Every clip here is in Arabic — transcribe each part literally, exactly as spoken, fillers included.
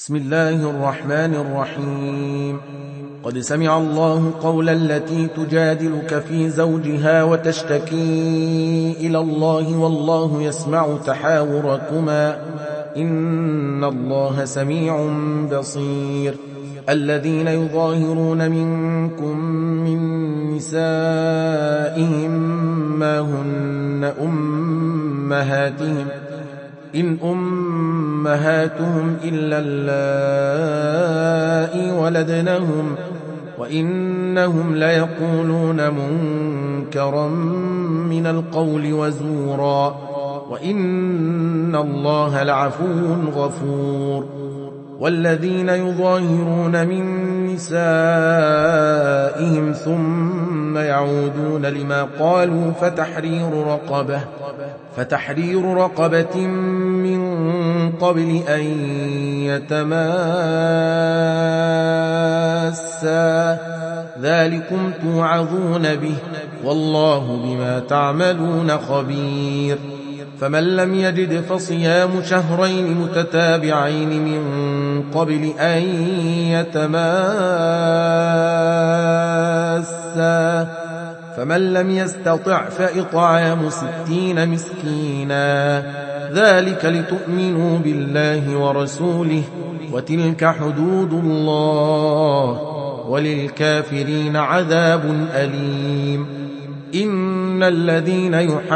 بسم الله الرحمن الرحيم. قد سمع الله قول التي تجادلك في زوجها وتشتكي إلى الله والله يسمع تحاوركما إن الله سميع بصير. الذين يظاهرون منكم من نسائهم ما هن أمهاتهم إن أمهاتهم إلا اللائي ولدنهم وإنهم ليقولون منكرا من القول وزورا وإن الله لعفو غفور. والذين يظاهرون من نسائهم ثم يعودون لما قالوا فتحرير رقبة فتحرير رقبة من قبل أن يتماسا ذلكم توعظون به والله بما تعملون خبير. فمن لم يجد فصيام شهرين متتابعين من قبل أن يتماسا فمن لم يستطع فإطعام ستين مسكينا ذلك لتؤمنوا بالله ورسوله وتلك حدود الله وللكافرين عذاب أليم. إن الذين يحادون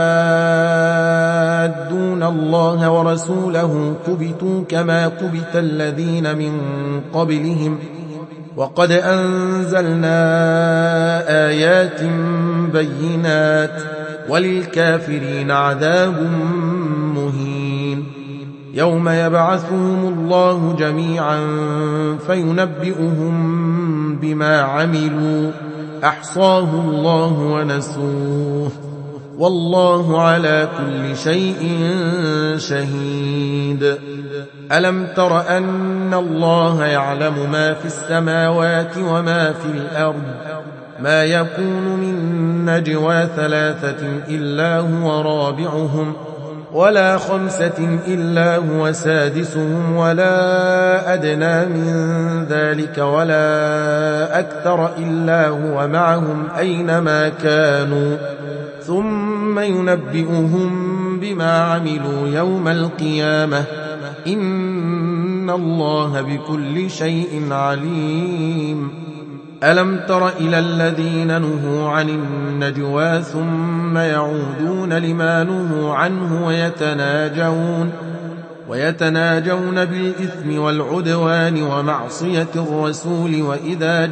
الله ورسوله كبتوا كما كبت الذين من قبلهم وقد أنزلنا آيات بينات وللكافرين عذاب مهين. يوم يبعثهم الله جميعا فينبئهم بما عملوا أحصاه الله ونسوه والله على كل شيء شهيد. ألم تر أن الله يعلم ما في السماوات وما في الأرض ما يكون من نجوى ثلاثة إلا هو رابعهم ولا خمسة إلا هو سادسهم ولا أدنى من ذلك ولا أكثر إلا هو معهم أينما كانوا ثم ينبئهم بما عملوا يوم القيامة إن الله بكل شيء عليم. ألم تر إلى الذين نهوا عن النجوى ثم يعودون لما نهوا عنه ويتناجون ويتناجون بالإثم والعدوان ومعصية الرسول وإذا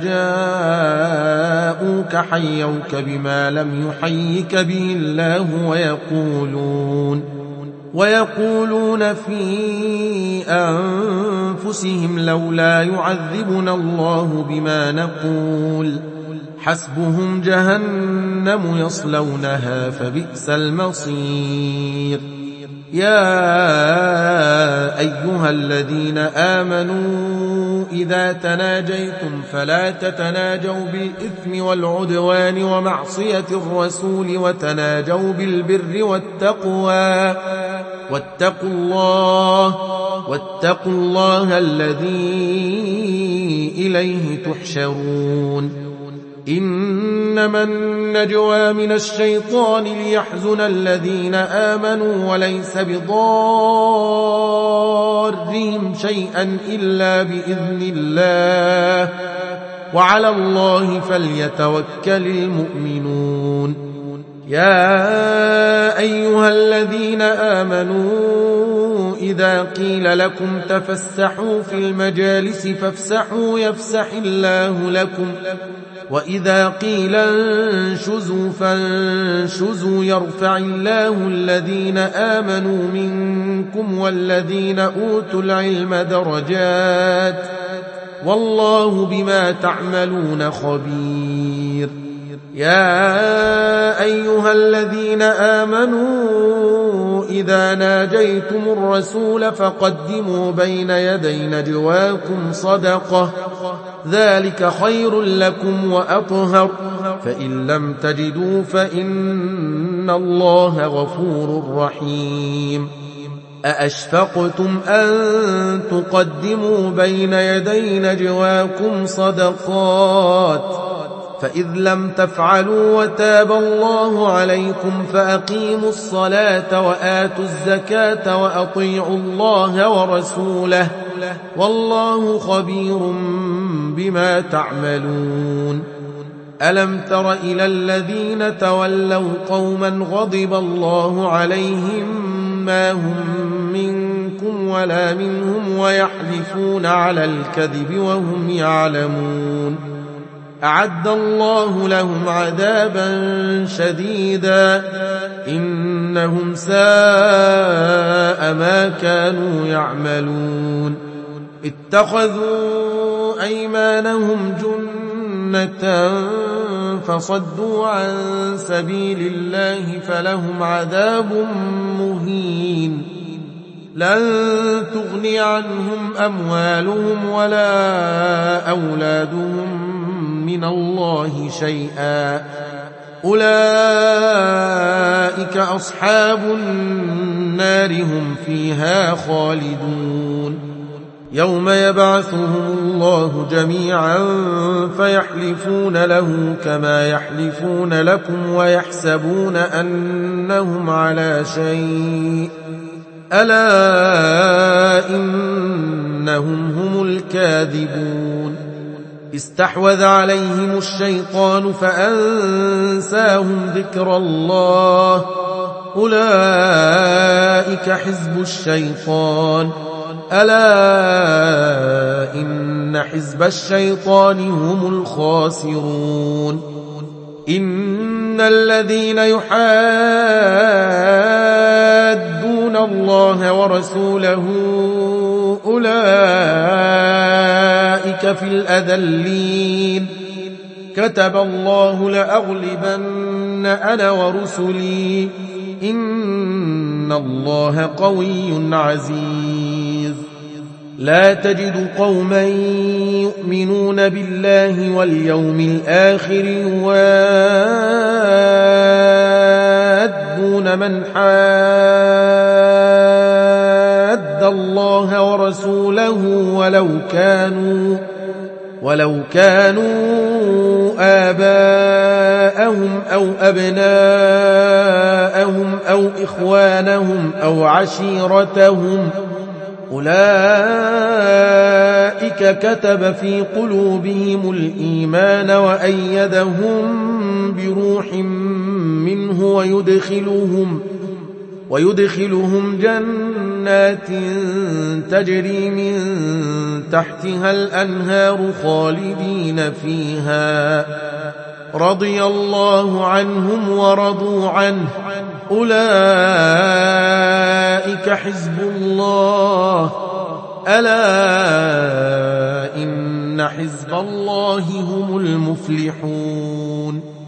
جاءوك حيوك بما لم يحيك به الله ويقولون ويقولون في أنفسهم لولا يعذبنا الله بما نقول حسبهم جهنم يصلونها فبئس المصير. يا أيها الذين آمنوا إذا تناجيتم فلا تتناجوا بالإثم والعدوان ومعصية الرسول وتناجوا بالبر والتقوى واتقوا الله واتقوا الله الذي إليه تحشرون. إنما النجوى من الشيطان ليحزن الذين آمنوا وليس بضارهم شيئا إلا بإذن الله وعلى الله فليتوكل المؤمنون. يا أيها الذين آمنوا إذا قيل لكم تفسحوا في المجالس فافسحوا يفسح الله لكم وإذا قيل انشزوا فانشزوا يرفع الله الذين آمنوا منكم والذين أوتوا العلم درجات والله بما تعملون خبير. يا أيها الذين آمنوا إذا ناجيتم الرسول فقدموا بين يدي نجواكم صدقة ذلك خير لكم وأطهر فإن لم تجدوا فإن الله غفور رحيم. أأشفقتم أن تقدموا بين يدي نجواكم صدقات فإذ لم تفعلوا وتاب الله عليكم فأقيموا الصلاة وآتوا الزكاة وأطيعوا الله ورسوله والله خبير بما تعملون. ألم تر إلى الذين تولوا قوما غضب الله عليهم ما هم منكم ولا منهم ويحلفون على الكذب وهم يعلمون أعد الله لهم عذابا شديدا إنهم ساء ما كانوا يعملون. اتخذوا أيمانهم جنة فصدوا عن سبيل الله فلهم عذاب مهين لن تغني عنهم أموالهم ولا أولادهم من الله شيئا أولئك أصحاب النار هم فيها خالدون. يوم يبعثهم الله جميعا فيحلفون له كما يحلفون لكم ويحسبون أنهم على شيء ألا إنهم هم الكاذبون. استحوذ عليهم الشيطان فأنساهم ذكر الله أولئك حزب الشيطان ألا إن حزب الشيطان هم الخاسرون. إن الذين يحادون الله ورسوله أولئك في الأذلين كتب الله لأغلبن أنا ورسلي إن الله قوي عزيز. لا تجد قوما يؤمنون بالله واليوم الآخر يوادون من حاد الله ورسوله ولو كانوا ولو كانوا آباءهم أو أبناءهم أو إخوانهم أو عشيرتهم أولئك كتب في قلوبهم الإيمان وأيدهم بروح منه ويدخلهم ويدخلهم جنات تجري من تحتها الأنهار خالدين فيها رضي الله عنهم ورضوا عنه أولئك حزب الله ألا إن حزب الله هم المفلحون.